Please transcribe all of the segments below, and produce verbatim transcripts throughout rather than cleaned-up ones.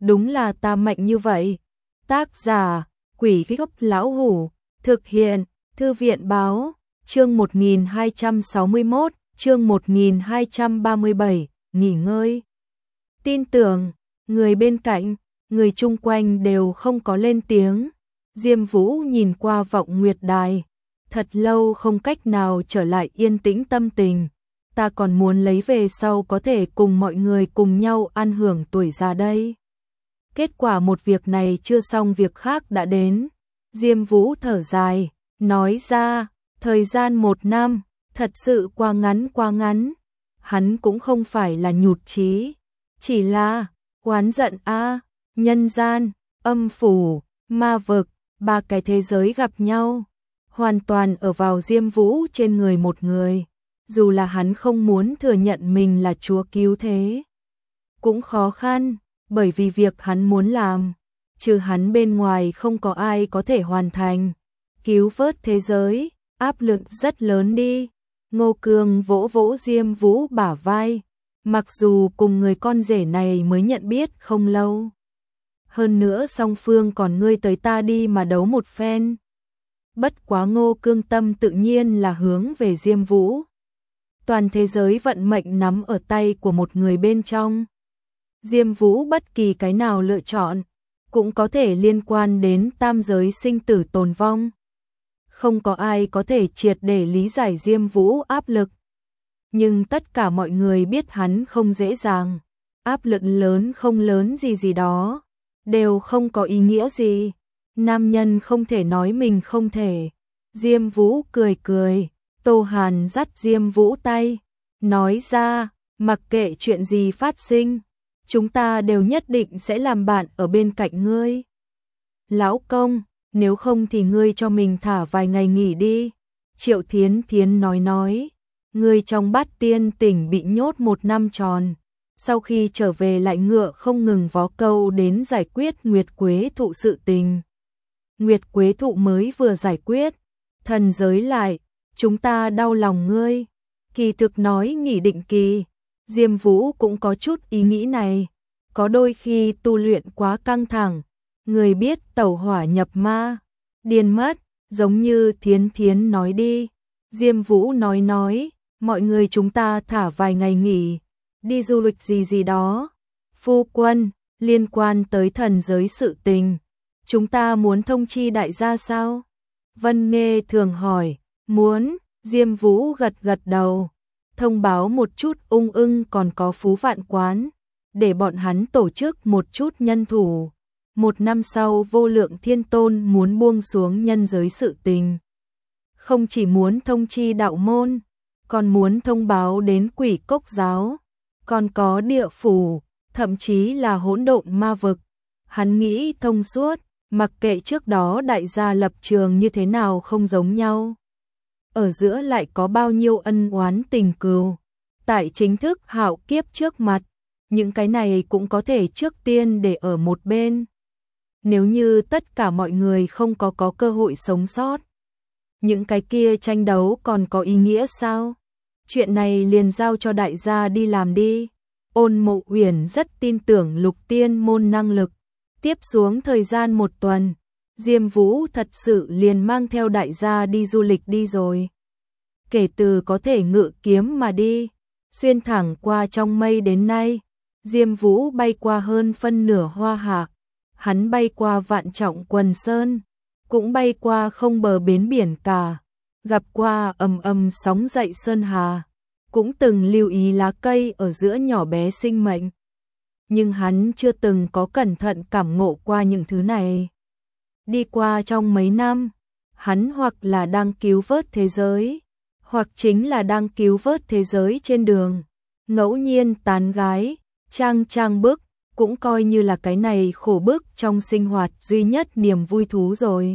đúng là ta mạnh như vậy. Tác giả, Quỷ Gốc Lão Hủ, thực hiện, Thư viện Báo, chương một nghìn hai trăm sáu mươi mốt, chương một nghìn hai trăm ba mươi bảy, nghỉ ngơi. Tin tưởng, người bên cạnh, người chung quanh đều không có lên tiếng. Diêm Vũ nhìn qua vọng nguyệt đài, thật lâu không cách nào trở lại yên tĩnh tâm tình. Ta còn muốn lấy về sau có thể cùng mọi người cùng nhau ăn hưởng tuổi già đây. Kết quả một việc này chưa xong việc khác đã đến. Diêm Vũ thở dài, nói ra, thời gian một năm, thật sự qua ngắn qua ngắn. Hắn cũng không phải là nhụt chí, chỉ là oán giận a, nhân gian, âm phủ, ma vực, ba cái thế giới gặp nhau, hoàn toàn ở vào Diêm Vũ trên người một người. Dù là hắn không muốn thừa nhận mình là chúa cứu thế, cũng khó khăn, bởi vì việc hắn muốn làm, trừ hắn bên ngoài không có ai có thể hoàn thành. Cứu vớt thế giới, áp lực rất lớn đi. Ngô Cương vỗ vỗ Diêm Vũ bả vai, mặc dù cùng người con rể này mới nhận biết không lâu. Hơn nữa song phương còn ngươi tới ta đi mà đấu một phen. Bất quá Ngô Cương tâm tự nhiên là hướng về Diêm Vũ. Toàn thế giới vận mệnh nắm ở tay của một người bên trong. Diêm Vũ bất kỳ cái nào lựa chọn, cũng có thể liên quan đến tam giới sinh tử tồn vong. Không có ai có thể triệt để lý giải Diêm Vũ áp lực. Nhưng tất cả mọi người biết hắn không dễ dàng. Áp lực lớn không lớn gì gì đó, đều không có ý nghĩa gì. Nam nhân không thể nói mình không thể. Diêm Vũ cười cười, Tô Hàn dắt Diêm Vũ tay, nói ra, mặc kệ chuyện gì phát sinh, chúng ta đều nhất định sẽ làm bạn ở bên cạnh ngươi. Lão công, nếu không thì ngươi cho mình thả vài ngày nghỉ đi. Triệu Thiến Thiến nói nói, ngươi trong Bát Tiên Tỉnh bị nhốt một năm tròn. Sau khi trở về lại ngựa không ngừng vó câu đến giải quyết Nguyệt Quế Thụ sự tình. Nguyệt Quế Thụ mới vừa giải quyết, thần giới lại, chúng ta đau lòng ngươi. Kỳ thực nói nghỉ định kỳ, Diêm Vũ cũng có chút ý nghĩ này. Có đôi khi tu luyện quá căng thẳng, người biết tẩu hỏa nhập ma, điên mất, giống như Thiến Thiến nói đi. Diêm Vũ nói nói, mọi người chúng ta thả vài ngày nghỉ, đi du lịch gì gì đó. Phu quân, liên quan tới thần giới sự tình, chúng ta muốn thông chi đại gia sao? Vân Nghê thường hỏi, muốn. Diêm Vũ gật gật đầu, thông báo một chút ung ưng còn có Phú Vạn Quán, để bọn hắn tổ chức một chút nhân thủ. Một năm sau Vô Lượng Thiên Tôn muốn buông xuống nhân giới sự tình. Không chỉ muốn thông chi đạo môn, còn muốn thông báo đến Quỷ Cốc Giáo, còn có địa phủ, thậm chí là hỗn độn ma vực. Hắn nghĩ thông suốt, mặc kệ trước đó đại gia lập trường như thế nào không giống nhau. Ở giữa lại có bao nhiêu ân oán tình cừu. Tại chính thức hạo kiếp trước mặt, những cái này cũng có thể trước tiên để ở một bên. Nếu như tất cả mọi người không có có cơ hội sống sót, những cái kia tranh đấu còn có ý nghĩa sao? Chuyện này liền giao cho đại gia đi làm đi. Ôn Mộ Uyển rất tin tưởng Lục Tiên môn năng lực. Tiếp xuống thời gian một tuần, Diêm Vũ thật sự liền mang theo đại gia đi du lịch đi rồi. Kể từ có thể ngự kiếm mà đi, xuyên thẳng qua trong mây đến nay, Diêm Vũ bay qua hơn phân nửa Hoa Hạ. Hắn bay qua vạn trọng quần sơn, cũng bay qua không bờ bến biển cả, gặp qua ầm ầm sóng dậy sơn hà, cũng từng lưu ý lá cây ở giữa nhỏ bé sinh mệnh. Nhưng hắn chưa từng có cẩn thận cảm ngộ qua những thứ này. Đi qua trong mấy năm, hắn hoặc là đang cứu vớt thế giới, hoặc chính là đang cứu vớt thế giới trên đường. Ngẫu nhiên tán gái, trang trang bức, cũng coi như là cái này khổ bức trong sinh hoạt duy nhất niềm vui thú rồi.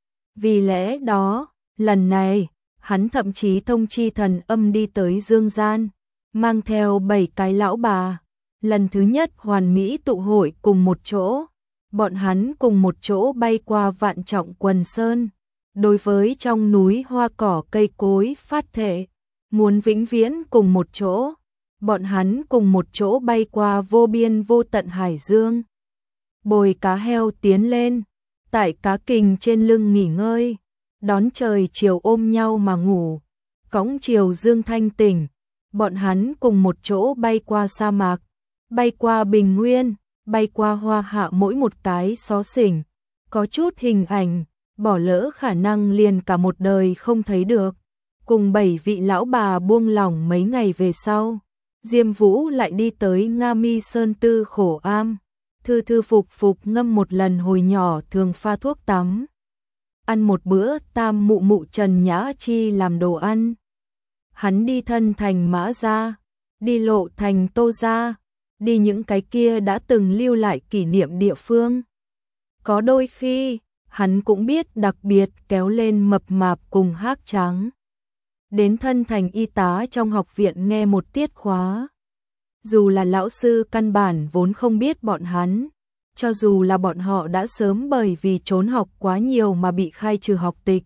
Vì lẽ đó, lần này, hắn thậm chí thông chi thần âm đi tới Dương Gian, mang theo bảy cái lão bà. Lần thứ nhất hoàn mỹ tụ hội cùng một chỗ, bọn hắn cùng một chỗ bay qua vạn trọng quần sơn. Đối với trong núi hoa cỏ cây cối phát thệ, muốn vĩnh viễn cùng một chỗ. Bọn hắn cùng một chỗ bay qua vô biên vô tận hải dương. bồi cá heo tiến lên, tại cá kình trên lưng nghỉ ngơi, đón trời chiều ôm nhau mà ngủ, cõng chiều dương thanh tỉnh, bọn hắn cùng một chỗ bay qua sa mạc, bay qua bình nguyên, bay qua hoa hạ mỗi một cái xó xỉnh, có chút hình ảnh, bỏ lỡ khả năng liền cả một đời không thấy được. Cùng bảy vị lão bà buông lỏng mấy ngày về sau, Diêm Vũ lại đi tới Nga Mi Sơn Tư Khổ Am, thư thư phục phục ngâm một lần hồi nhỏ thường pha thuốc tắm. Ăn một bữa tam mụ mụ Trần Nhã Chi làm đồ ăn. Hắn đi thân thành Mã Gia, đi lộ thành Tô Gia, đi những cái kia đã từng lưu lại kỷ niệm địa phương. Có đôi khi, hắn cũng biết đặc biệt kéo lên mập mạp cùng Hắc Trắng. Đến thân thành y tá trong học viện nghe một tiết khóa. Dù là lão sư căn bản vốn không biết bọn hắn, cho dù là bọn họ đã sớm bởi vì trốn học quá nhiều mà bị khai trừ học tịch.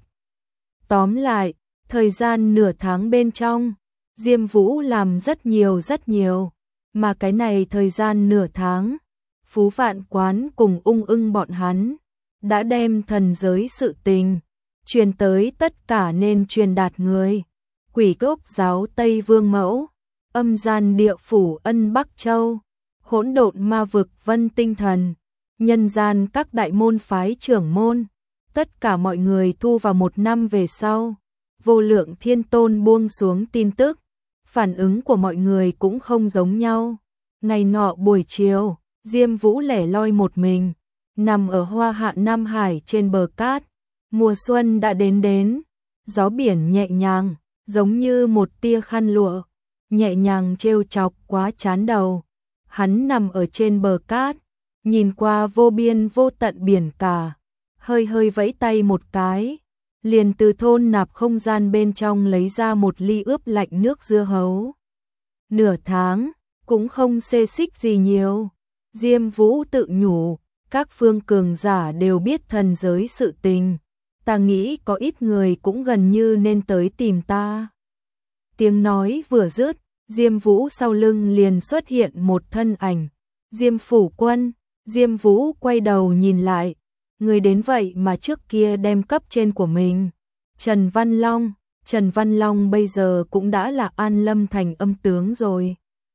Tóm lại, thời gian nửa tháng bên trong, Diêm Vũ làm rất nhiều rất nhiều, mà cái này thời gian nửa tháng, Phú Vạn Quán cùng Ung Ưng bọn hắn đã đem thần giới sự tình truyền tới tất cả nên truyền đạt người. Quỷ Cốc giáo Tây Vương Mẫu, âm gian địa phủ Ân Bắc Châu, hỗn độn ma vực Vân Tinh Thần, nhân gian các đại môn phái trưởng môn, tất cả mọi người thu vào một năm về sau, Vô Lượng Thiên Tôn buông xuống tin tức, phản ứng của mọi người cũng không giống nhau. Ngày nọ buổi chiều, Diêm Vũ lẻ loi một mình, nằm ở Hoa Hạ Nam Hải trên bờ cát, mùa xuân đã đến đến, gió biển nhẹ nhàng, giống như một tia khăn lụa, nhẹ nhàng trêu chọc quá chán đầu. Hắn nằm ở trên bờ cát, nhìn qua vô biên vô tận biển cả, hơi hơi vẫy tay một cái, liền từ thôn nạp không gian bên trong lấy ra một ly ướp lạnh nước dưa hấu. Nửa tháng, cũng không xê xích gì nhiều. Diêm Vũ tự nhủ, các phương cường giả đều biết thần giới sự tình, ta nghĩ có ít người cũng gần như nên tới tìm ta. Tiếng nói vừa dứt, Diêm Vũ sau lưng liền xuất hiện một thân ảnh, Diêm Phủ Quân. Diêm Vũ quay đầu nhìn lại, người đến vậy mà trước kia đem cấp trên của mình, Trần Văn Long, Trần Văn Long bây giờ cũng đã là An Lâm thành âm tướng rồi.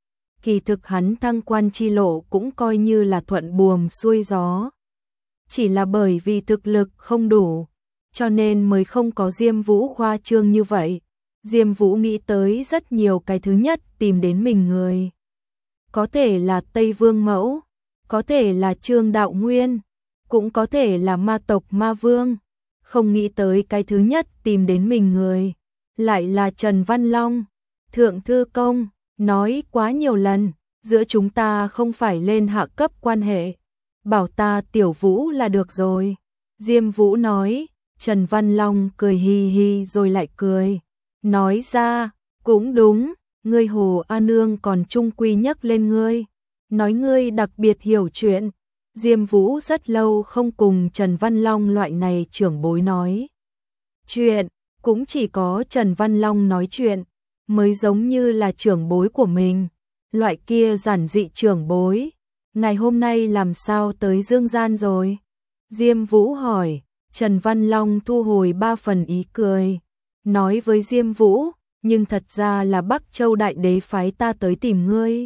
Kỳ thực hắn thăng quan chi lộ cũng coi như là thuận buồm xuôi gió. Chỉ là bởi vì thực lực không đủ, cho nên mới không có Diêm Vũ khoa trương như vậy. Diêm Vũ nghĩ tới rất nhiều cái thứ nhất tìm đến mình người. Có thể là Tây Vương Mẫu, có thể là Trương Đạo Nguyên, cũng có thể là ma tộc Ma Vương. Không nghĩ tới cái thứ nhất tìm đến mình người, lại là Trần Văn Long. Thượng thư công, nói quá nhiều lần, giữa chúng ta không phải lên hạ cấp quan hệ, bảo ta Tiểu Vũ là được rồi. Diêm Vũ nói, Trần Văn Long cười hi hi rồi lại cười, nói ra, cũng đúng, ngươi Hồ A Nương còn trung quy nhắc lên ngươi, nói ngươi đặc biệt hiểu chuyện. Diêm Vũ rất lâu không cùng Trần Văn Long loại này trưởng bối nói chuyện, cũng chỉ có Trần Văn Long nói chuyện mới giống như là trưởng bối của mình, loại kia giản dị trưởng bối. Ngày hôm nay làm sao tới Dương Gian rồi? Diêm Vũ hỏi. Trần Văn Long thu hồi ba phần ý cười, nói với Diêm Vũ, nhưng thật ra là Bắc Châu Đại Đế phái ta tới tìm ngươi.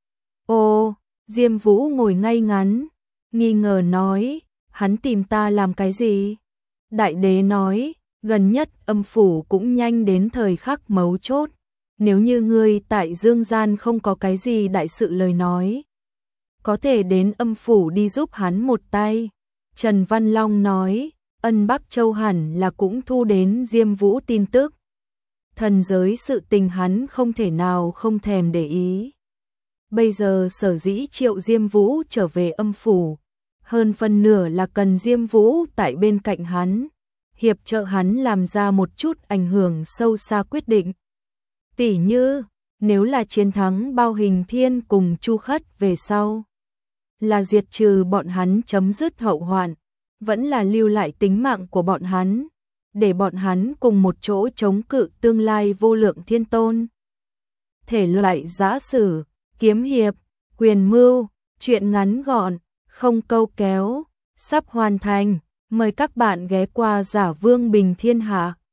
Ồ, Diêm Vũ ngồi ngay ngắn, nghi ngờ nói, hắn tìm ta làm cái gì? Đại Đế nói, gần nhất âm phủ cũng nhanh đến thời khắc mấu chốt, nếu như ngươi tại Dương Gian không có cái gì đại sự lời nói, có thể đến âm phủ đi giúp hắn một tay. Trần Văn Long nói, Ân Bắc Châu hẳn là cũng thu đến Diêm Vũ tin tức. Thần giới sự tình hắn không thể nào không thèm để ý. Bây giờ sở dĩ triệu Diêm Vũ trở về âm phủ, hơn phân nửa là cần Diêm Vũ tại bên cạnh hắn, hiệp trợ hắn làm ra một chút ảnh hưởng sâu xa quyết định. Tỉ như, nếu là chiến thắng Bao Hình Thiên cùng Chu Khất về sau, là diệt trừ bọn hắn chấm dứt hậu hoạn, vẫn là lưu lại tính mạng của bọn hắn, để bọn hắn cùng một chỗ chống cự tương lai Vô Lượng Thiên Tôn. Thể loại giã sử, kiếm hiệp, quyền mưu, truyện ngắn gọn, không câu kéo, sắp hoàn thành. Mời các bạn ghé qua Giả Vương Bình Thiên Hạ.